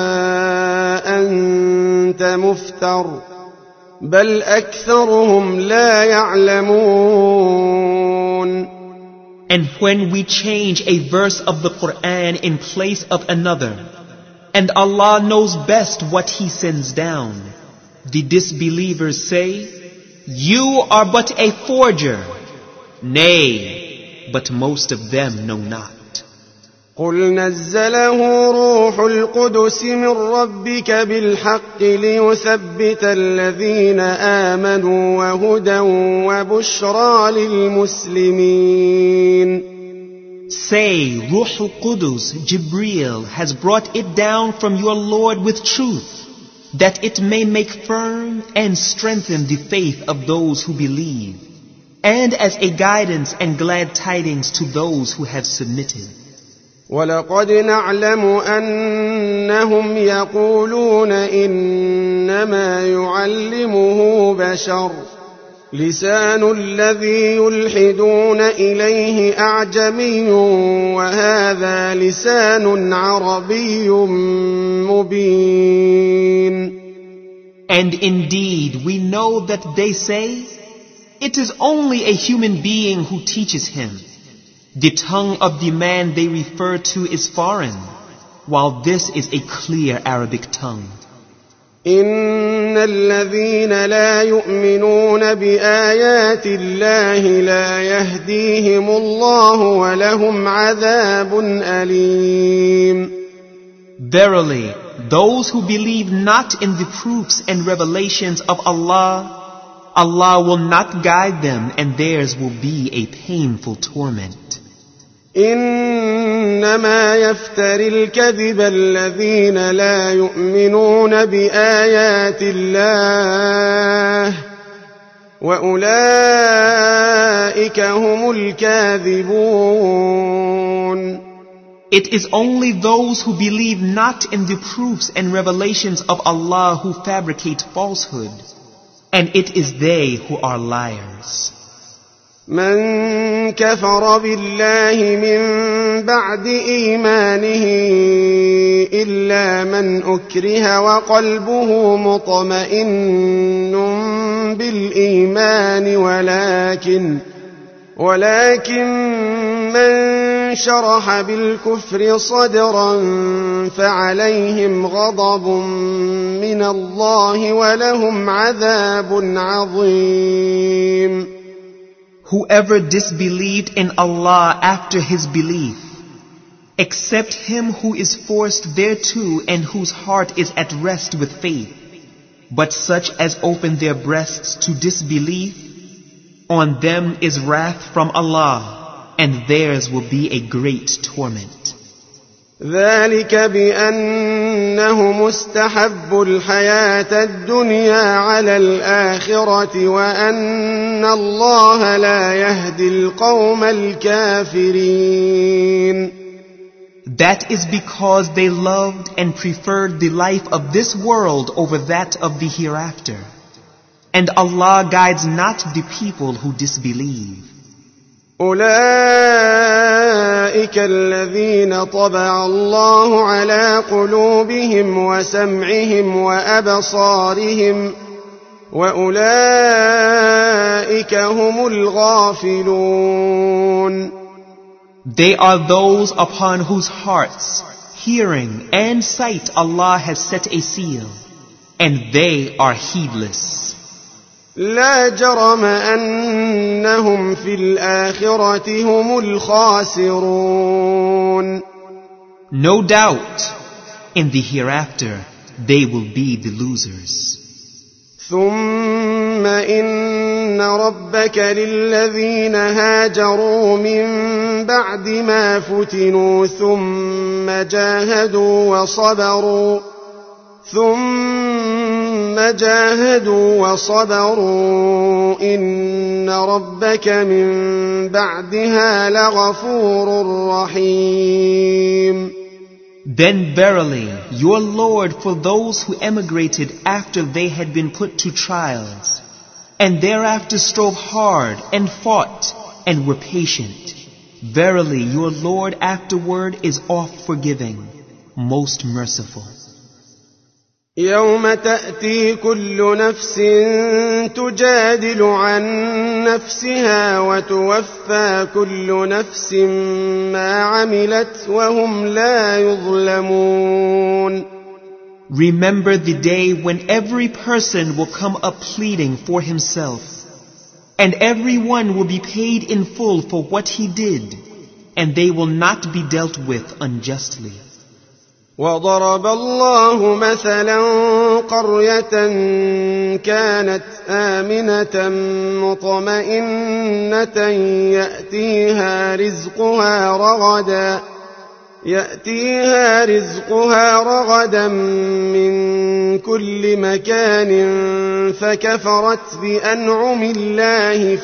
أَنْتَ مُفْتَرٍ بَلْ أَكْثَرُهُمْ لَا يَعْلَمُونَ. And when we change a verse of the Quran in place of another, and Allah knows best what He sends down, the disbelievers say, "You are but a forger." Nay, but most of them know not. قل نزله روح القدس من ربك بالحق ليثبت الذين آمنوا وهدى وبشرى للمسلمين. Say, Ruh al-Qudus, Jibreel, has brought it down from your Lord with truth, that it may make firm and strengthen the faith of those who believe, and as a guidance and glad tidings to those who have submitted. وَلَقَدْ نَعْلَمُ أَنَّهُمْ يَقُولُونَ إِنَّمَا يُعَلِّمُهُ بَشَرٌ لسان الذي يلحدون إليه أعجمي وهذا لسان عربي مبين. And indeed we know that they say, it is only a human being who teaches him. The tongue of the man they refer to is foreign, while this is a clear Arabic tongue. إن الذين لا يؤمنون بآيات الله لا يهديهم الله ولهم عذاب أليم. Verily, those who believe not in the proofs and revelations of Allah, Allah will not guide them and theirs will be a painful torment. إنما يفتري الكذب الذين لا يؤمنون بآيات الله وأولئك هم الكاذبون. It is only those who believe not in the proofs and revelations of Allah who fabricate falsehood, and it is they who are liars. من كفر بالله من بعد إيمانه إلا من أكره وقلبه مطمئن بالإيمان ولكن من شرح بالكفر صدرا فعليهم غضب من الله ولهم عذاب عظيم. Whoever disbelieved in Allah after his belief, except him who is forced thereto and whose heart is at rest with faith, but such as open their breasts to disbelief, on them is wrath from Allah, and theirs will be a great torment. ذلك بأنهم استحبوا الحياة الدنيا على الآخرة وأن الله لا يهدي القوم الكافرين. That is because they loved and preferred the life of this world over that of the hereafter. And Allah guides not the people who disbelieve. أولئك الذين طبع الله على قلوبهم وسمعهم وأبصارهم وأولئك هم الغافلون. They are those upon whose hearts, hearing and sight Allah has set a seal, and they are heedless. لا جرم أنهم في الآخرة هم الخاسرون. No doubt, in the hereafter, they will be the losers. ثم إن ربك للذين هاجروا من بعد ما فتنوا ثم جاهدوا وصبروا إن ربك من بعدها لغفور رحيم. Then verily, your Lord for those who emigrated after they had been put to trials, and thereafter strove hard and fought and were patient. Verily, your Lord afterward is oft forgiving, most merciful. يوم تأتي كل نفس تجادل عن نفسها وتوفى كل نفس ما عملت وهم لا يظلمون. Remember the day when every person will come up pleading for himself, and everyone will be paid in full for what he did, and they will not be dealt with unjustly. وضرب الله مثلا قرية كانت آمنة مطمئنة يأتيها رزقها رغدا من كل مكان فكفرت بأنعم الله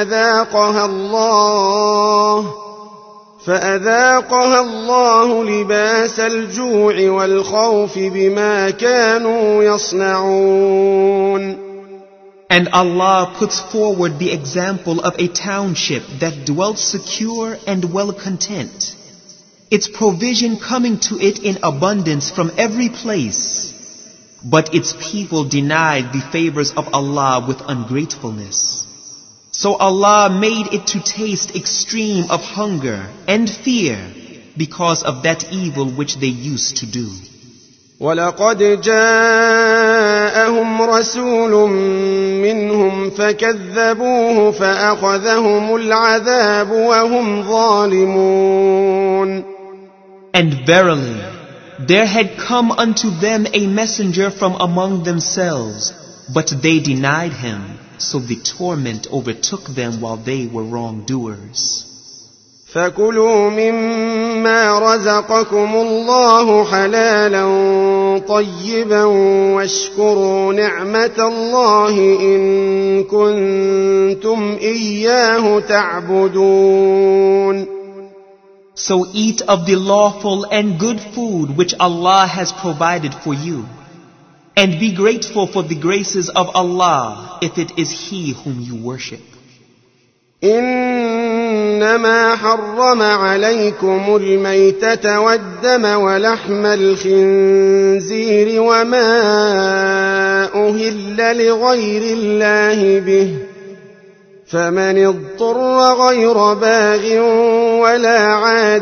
فأذاقها الله لباس الجوع والخوف بما كانوا يصنعون. And Allah puts forward the example of a township that dwelt secure and well content, its provision coming to it in abundance from every place. But its people denied the favors of Allah with ungratefulness. So Allah made it to taste extreme of hunger and fear because of that evil which they used to do. وَلَقَدْ جَاءَهُمْ رَسُولٌ مِّنْهُمْ فَكَذَّبُوهُ فَأَخَذَهُمُ الْعَذَابُ وَهُمْ ظَالِمُونَ. And verily, there had come unto them a messenger from among themselves, but they denied him. So the torment overtook them while they were wrongdoers. فَكُلُوا مِمَّا رَزَقَكُمُ اللَّهُ حَلَالًا طَيِّبًا وَاشْكُرُوا نِعْمَةَ اللَّهِ إِن كُنتُمْ إِيَّاهُ تَعْبُدُونَ. So eat of the lawful and good food which Allah has provided for you, and be grateful for the graces of Allah if it is He whom you worship. إنما حرم عليكم الميتة والدم ولحم الخنزير وما أهل لغير الله به فمن اضطر غير باغ ولا عاد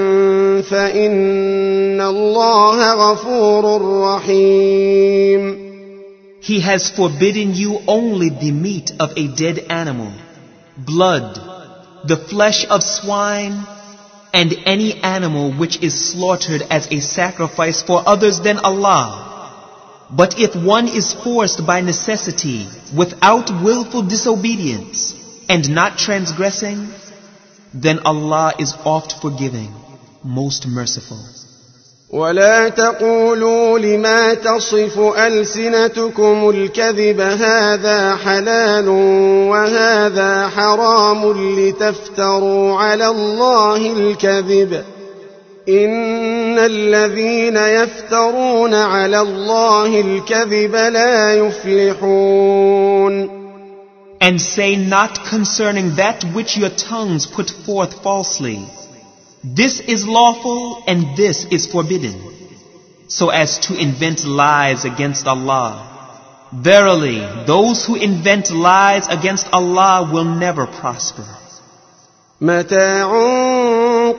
فإن الله غفور رحيم. He has forbidden you only the meat of a dead animal, blood, the flesh of swine, and any animal which is slaughtered as a sacrifice for others than Allah. But if one is forced by necessity, without willful disobedience, and not transgressing, then Allah is oft forgiving, most merciful. ولا تقولوا لما تصف ألسنتكم الكذب هذا حلال وهذا حرام لتفتروا على الله الكذب إن الذين يفترون على الله الكذب لا يفلحون. And say not concerning that which your tongues put forth falsely, this is lawful and this is forbidden, so as to invent lies against Allah. Verily, those who invent lies against Allah will never prosper. متاع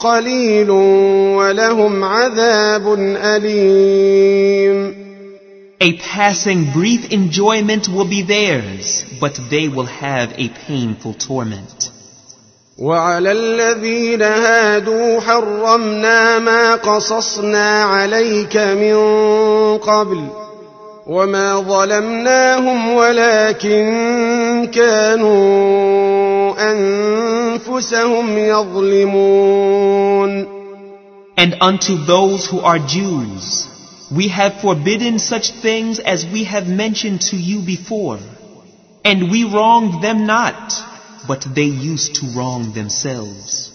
قليل ولهم عذاب أليم. A passing brief enjoyment will be theirs, but they will have a painful torment. وعلى الذين هادوا حرمنا ما قصصنا عليك من قبل وما ظلمناهم ولكن كانوا أنفسهم يظلمون. And unto those who are Jews, we have forbidden such things as we have mentioned to you before, and we wronged them not, but they used to wrong themselves.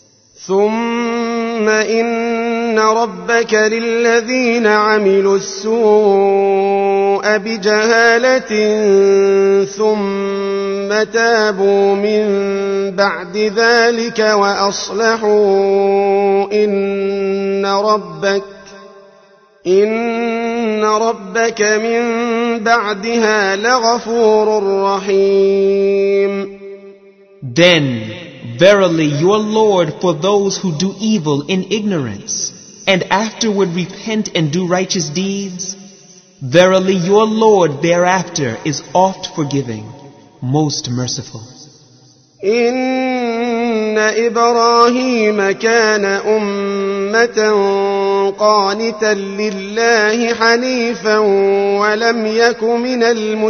ثم إن ربك للذين عملوا السوء بجهالة ثم تابوا من بعد ذلك وأصلحوا إن ربك من بعدها لغفور رحيم. Then, verily your Lord for those who do evil in ignorance, and afterward repent and do righteous deeds, verily your Lord thereafter is oft forgiving, most merciful. إن إبراهيم كان أمة قانتا لله حنيفا ولم يك من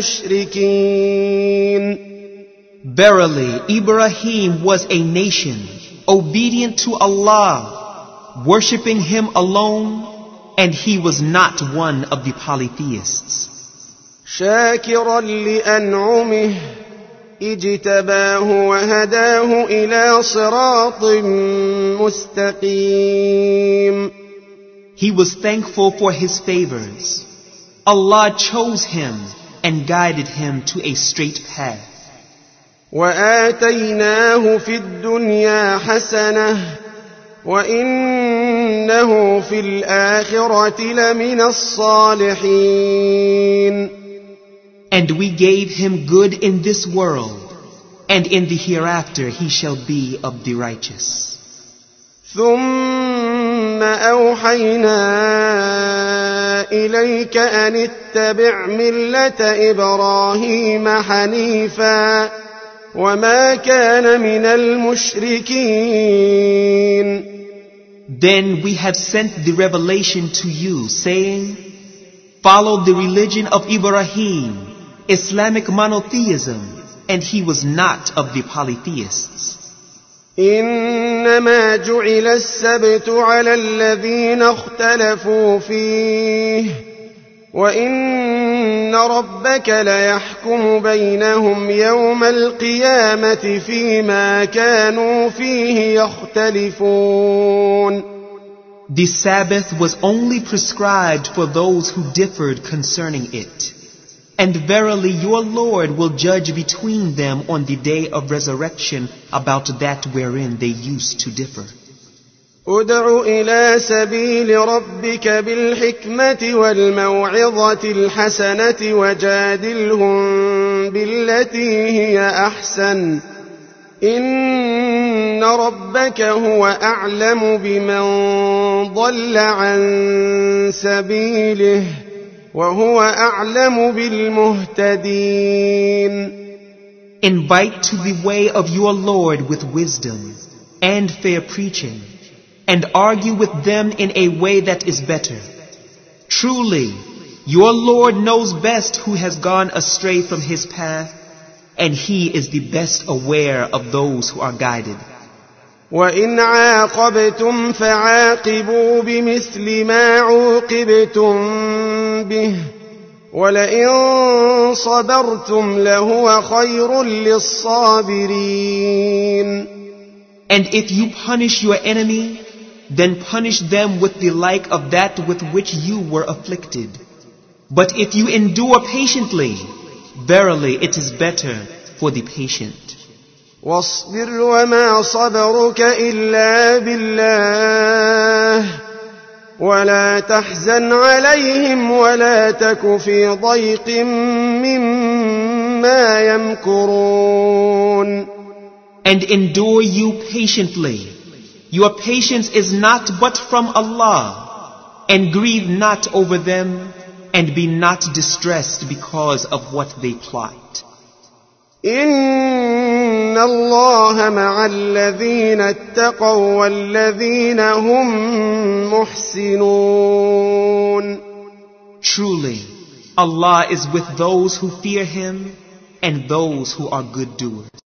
المشركين. Verily, Ibrahim was a nation, obedient to Allah, worshipping Him alone, and he was not one of the polytheists. شاكرا لأنعمه اجتباه وهداه إلى صراط مستقيم. He was thankful for His favors. Allah chose him and guided him to a straight path. وآتيناه في الدنيا حسنة وإنه في الآخرة لمن الصالحين. And we gave him good in this world, and in the hereafter he shall be of the righteous. ثم أوحينا إليك أن اتبع ملة إبراهيم حنيفا وما كان من المشركين. Then we have sent the revelation to you, saying, follow the religion of Ibrahim, Islamic monotheism, and he was not of the polytheists. إنما جعل السبت على الذين اختلفوا فيه وإن ربك ليحكم بينهم يوم القيامة فيما كانوا فيه يختلفون. The Sabbath was only prescribed for those who differed concerning it. And verily your Lord will judge between them on the day of resurrection about that wherein they used to differ. ادع إلى سبيل ربك بالحكمة والموعظة الحسنة وجادلهم بالتي هي أحسن إن ربك هو أعلم بمن ضل عن سبيله وهو أعلم بالمهتدين. Invite to the way of your Lord with wisdom and fair preaching, and argue with them in a way that is better. Truly, your Lord knows best who has gone astray from His path, and He is the best aware of those who are guided. وَإِنْ عَاقَبْتُمْ فَعَاقِبُوا بِمِثْلِ مَا عُوقِبْتُمْ بِهِ وَلَئِنْ صَبَرْتُمْ لَهُوَ خَيْرٌ لِلصَّابِرِينَ. And if you punish your enemy, then punish them with the like of that with which you were afflicted. But if you endure patiently, verily it is better for the patient. واصبر وما صبرك إلا بالله ولا تحزن عليهم ولا تك في ضيق مما يمكرون. And endure you patiently. Your patience is not but from Allah, and grieve not over them, and be not distressed because of what they plot. إن الله مع الذين اتقوا والذين هم محسنون. Truly, Allah is with those who fear Him and those who are good doers.